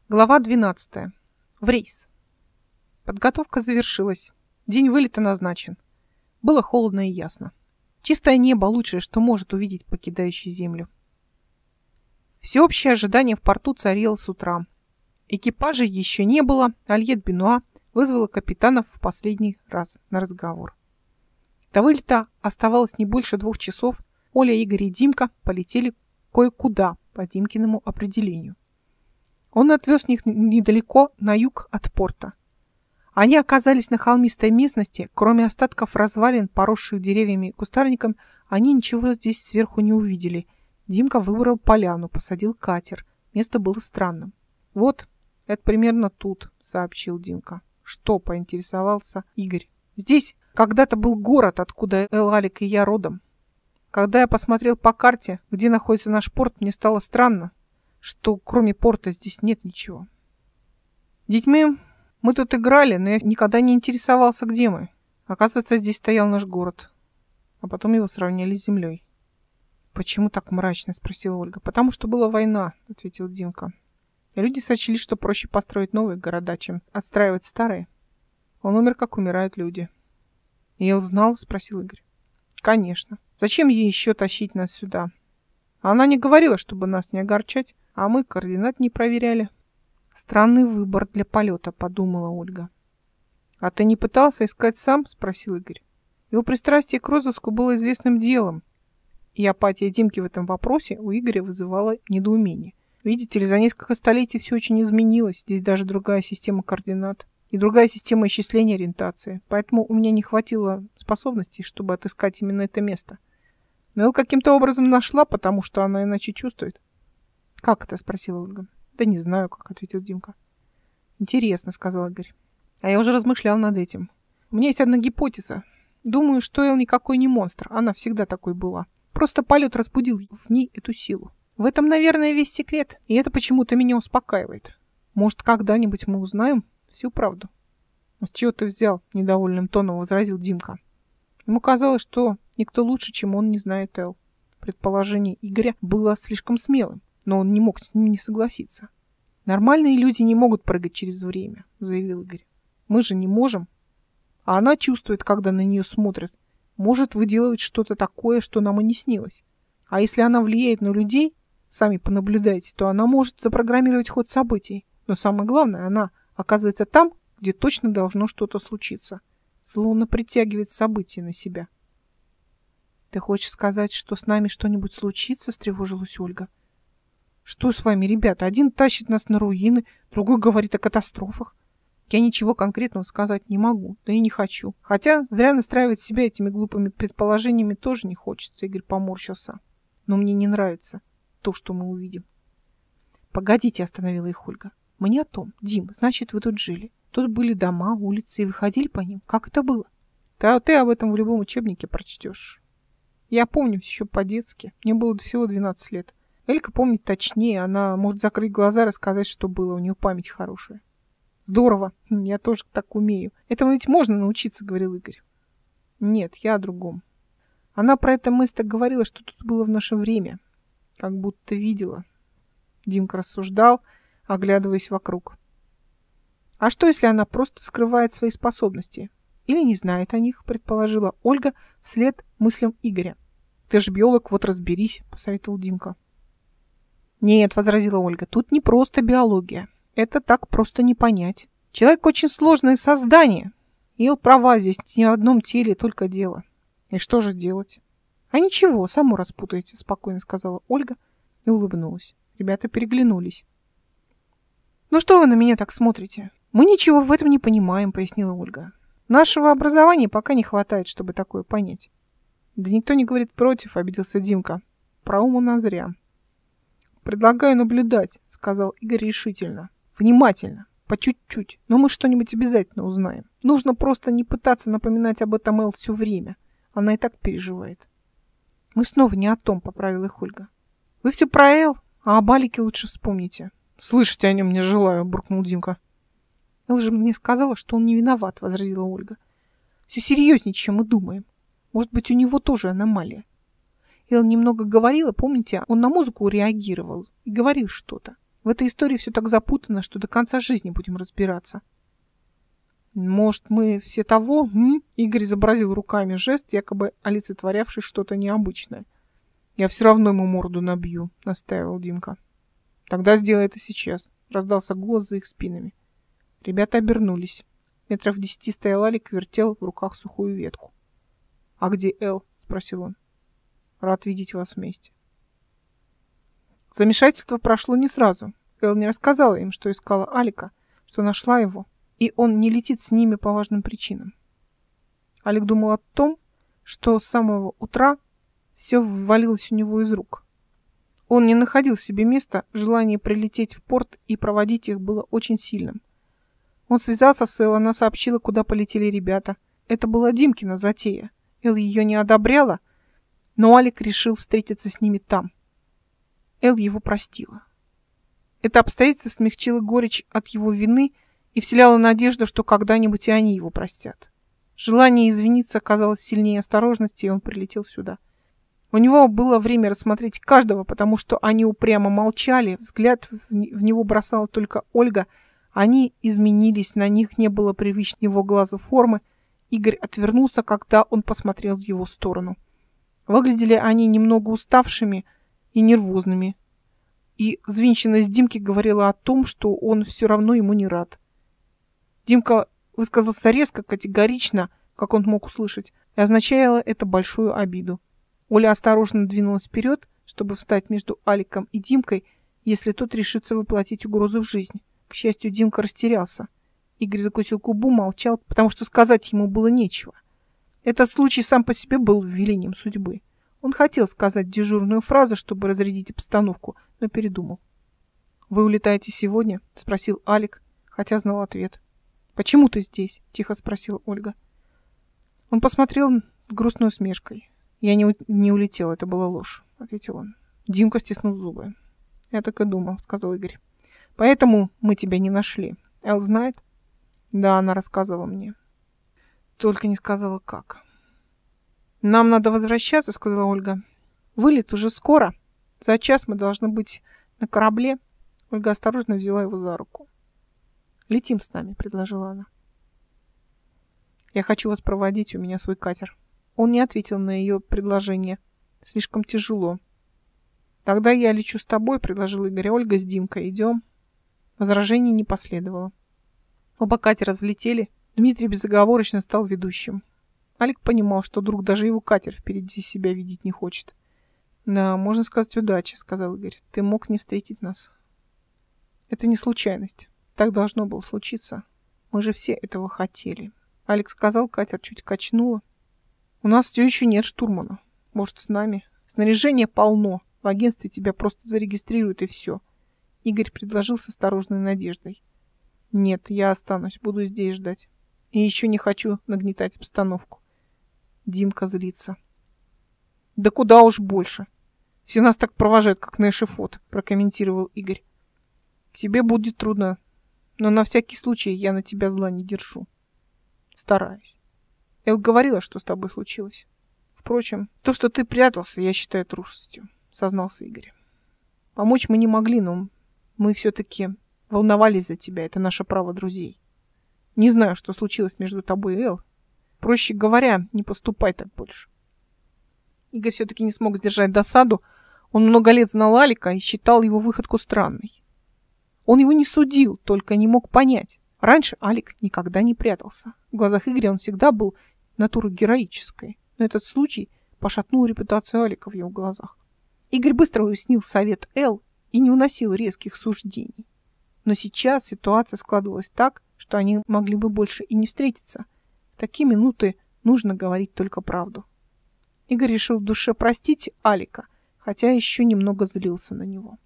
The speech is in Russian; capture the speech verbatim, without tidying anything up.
Глава двенадцатая. В рейс. Подготовка завершилась. День вылета назначен. Было холодно и ясно. Чистое небо лучшее, что может увидеть покидающий землю. Всеобщее ожидание в порту царило с утра. Экипажей еще не было. Альет Бенуа вызвала капитанов в последний раз на разговор. До вылета оставалось не больше двух часов. Оля, Игорь и Димка полетели кое-куда по Димкиному определению. Он отвез их недалеко на юг от порта. Они оказались на холмистой местности. Кроме остатков развалин, поросших деревьями и кустарником, они ничего здесь сверху не увидели. Димка выбрал поляну, посадил катер. Место было странным. «Вот, это примерно тут», — сообщил Димка. «Что?» — поинтересовался Игорь. «Здесь когда-то был город, откуда Эл-Алик и я родом. Когда я посмотрел по карте, где находится наш порт, мне стало странно, что кроме порта здесь нет ничего. Детьми мы тут играли, но я никогда не интересовался, где мы. Оказывается, здесь стоял наш город. А потом его сравняли с землей». «Почему так мрачно?» — спросила Ольга. «Потому что была война», — ответил Димка. «И люди сочли, что проще построить новые города, чем отстраивать старые. Он умер, как умирают люди». «И я узнал?» — спросил Игорь. «Конечно. Зачем ей еще тащить нас сюда? Она не говорила, чтобы нас не огорчать, а мы координат не проверяли». «Странный выбор для полета», — подумала Ольга. «А ты не пытался искать сам?» — спросил Игорь. Его пристрастие к розыску было известным делом, и апатия Димки в этом вопросе у Игоря вызывала недоумение. Видите ли, за несколько столетий все очень изменилось. Здесь даже другая система координат и другая система исчисления ориентации. Поэтому у меня не хватило способностей, чтобы отыскать именно это место. Но Эл каким-то образом нашла, потому что она иначе чувствует». «Как это?» — спросила Ольга. «Да не знаю, как», — ответил Димка. «Интересно», — сказал Игорь. «А я уже размышлял над этим. У меня есть одна гипотеза. Думаю, что Эл никакой не монстр. Она всегда такой была. Просто полет разбудил в ней эту силу. В этом, наверное, весь секрет. И это почему-то меня успокаивает. Может, когда-нибудь мы узнаем всю правду». «С чего ты взял?» — недовольным тоном возразил Димка. Ему казалось, что никто лучше, чем он, не знает Эл. Предположение Игоря было слишком смелым, но он не мог с ним не согласиться. «Нормальные люди не могут прыгать через время», — заявил Игорь. «Мы же не можем. А она чувствует, когда на нее смотрят. Может выделывать что-то такое, что нам и не снилось. А если она влияет на людей, сами понаблюдайте, то она может запрограммировать ход событий. Но самое главное, она оказывается там, где точно должно что-то случиться. Словно притягивает события на себя». «Ты хочешь сказать, что с нами что-нибудь случится?» — встревожилась Ольга. «Что с вами, ребята? Один тащит нас на руины, другой говорит о катастрофах. Я ничего конкретного сказать не могу, да и не хочу. Хотя зря настраивать себя этими глупыми предположениями тоже не хочется», — Игорь поморщился. «Но мне не нравится то, что мы увидим». «Погодите», — остановила их Ольга. «Мы не о том. Дим, значит, вы тут жили. Тут были дома, улицы, и вы ходили по ним. Как это было?» «Да ты об этом в любом учебнике прочтешь. Я помню еще по-детски. Мне было всего двенадцать лет. Элька помнит точнее. Она может закрыть глаза и рассказать, что было. У нее память хорошая». «Здорово. Я тоже так умею. Этому ведь можно научиться», — говорил Игорь. «Нет, я о другом. Она про это место говорила, что тут было в наше время. Как будто видела». Димка рассуждал, оглядываясь вокруг. «А что, если она просто скрывает свои способности? Или не знает о них?» — предположила Ольга вслед мыслям Игоря. «Ты ж биолог, вот разберись», — посоветовал Димка. «Нет», — возразила Ольга, — «тут не просто биология. Это так просто не понять. Человек очень сложное создание. Эл права, здесь не в одном теле только дело. И что же делать?» «А ничего, само распутаете», — спокойно сказала Ольга и улыбнулась. Ребята переглянулись. «Ну что вы на меня так смотрите? Мы ничего в этом не понимаем», — пояснила Ольга. «Нашего образования пока не хватает, чтобы такое понять». «Да никто не говорит против», — обиделся Димка. «Про ум у нас зря». «Предлагаю наблюдать», — сказал Игорь решительно. «Внимательно, по чуть-чуть, но мы что-нибудь обязательно узнаем. Нужно просто не пытаться напоминать об этом Эл все время. Она и так переживает». «Мы снова не о том», — поправила их Ольга. «Вы все про Эл, а об Алике лучше вспомните». «Слышать о нем не желаю», — буркнул Димка. «Эл же мне сказала, что он не виноват», — возразила Ольга. «Все серьезнее, чем мы думаем. Может быть, у него тоже аномалия». Эл немного говорила, помните, он на музыку реагировал и говорил что-то. В этой истории все так запутано, что до конца жизни будем разбираться. Может, мы все того? М? Игорь изобразил руками жест, якобы олицетворявший что-то необычное. Я все равно ему морду набью, настаивал Димка. Тогда сделай это сейчас, раздался голос за их спинами. Ребята обернулись. Метров в десяти стоял Алик, вертел в руках сухую ветку. А где Эл? Спросил он. Рад видеть вас вместе. Замешательство прошло не сразу. Эл не рассказала им, что искала Алика, что нашла его, и он не летит с ними по важным причинам. Алик думал о том, что с самого утра все ввалилось у него из рук. Он не находил себе места, желание прилететь в порт и проводить их было очень сильным. Он связался с Эл, она сообщила, куда полетели ребята. Это была Димкина затея. Эл ее не одобряла, но Алик решил встретиться с ними там. Эл его простила. Это обстоятельство смягчило горечь от его вины и вселяло надежду, что когда-нибудь и они его простят. Желание извиниться оказалось сильнее осторожности, и он прилетел сюда. У него было время рассмотреть каждого, потому что они упрямо молчали, взгляд в него бросала только Ольга. Они изменились, на них не было привычной его глазу формы. Игорь отвернулся, когда он посмотрел в его сторону. Выглядели они немного уставшими и нервозными. И взвинченность Димки говорила о том, что он все равно ему не рад. Димка высказался резко, категорично, как он мог услышать, и означало это большую обиду. Оля осторожно двинулась вперед, чтобы встать между Аликом и Димкой, если тот решится воплотить угрозу в жизнь. К счастью, Димка растерялся. Игорь закусил губу, молчал, потому что сказать ему было нечего. Этот случай сам по себе был велением судьбы. Он хотел сказать дежурную фразу, чтобы разрядить обстановку, но передумал. «Вы улетаете сегодня?» — спросил Алик, хотя знал ответ. «Почему ты здесь?» — тихо спросила Ольга. Он посмотрел с грустной усмешкой. «Я не, у... не улетел, это была ложь», — ответил он. Димка стиснул зубы. «Я так и думал», — сказал Игорь. «Поэтому мы тебя не нашли. Эл знает?» «Да, она рассказывала мне. Только не сказала, как». «Нам надо возвращаться», — сказала Ольга. «Вылет уже скоро. За час мы должны быть на корабле». Ольга осторожно взяла его за руку. «Летим с нами», — предложила она. «Я хочу вас проводить, у меня свой катер». Он не ответил на ее предложение. Слишком тяжело. «Тогда я лечу с тобой», — предложила Игорь. «Ольга с Димкой. Идем». Возражений не последовало. Оба катера взлетели. Дмитрий безоговорочно стал ведущим. Алик понимал, что друг даже его катер впереди себя видеть не хочет. «Да, можно сказать, удача», — сказал Игорь. «Ты мог не встретить нас». «Это не случайность. Так должно было случиться. Мы же все этого хотели». Алекс сказал, катер чуть качнуло. «У нас все еще нет штурмана. Может, с нами? Снаряжения полно. В агентстве тебя просто зарегистрируют, и все». Игорь предложил с осторожной надеждой. «Нет, я останусь. Буду здесь ждать. И еще не хочу нагнетать обстановку». Димка злится. «Да куда уж больше. Все нас так провожают, как на эшафот», — прокомментировал Игорь. «Тебе будет трудно, но на всякий случай я на тебя зла не держу. Стараюсь. Эл говорила, что с тобой случилось. Впрочем, то, что ты прятался, я считаю трусостью», — сознался Игорь. «Помочь мы не могли, но мы все-таки волновались за тебя. Это наше право друзей. Не знаю, что случилось между тобой и Эл. Проще говоря, не поступай так больше». Игорь все-таки не смог сдержать досаду. Он много лет знал Алика и считал его выходку странной. Он его не судил, только не мог понять. Раньше Алик никогда не прятался. В глазах Игоря он всегда был натурой героической. Но этот случай пошатнул репутацию Алика в его глазах. Игорь быстро уяснил совет Эл и не уносил резких суждений. Но сейчас ситуация складывалась так, что они могли бы больше и не встретиться. В такие минуты нужно говорить только правду. Игорь решил в душе простить Алика, хотя еще немного злился на него.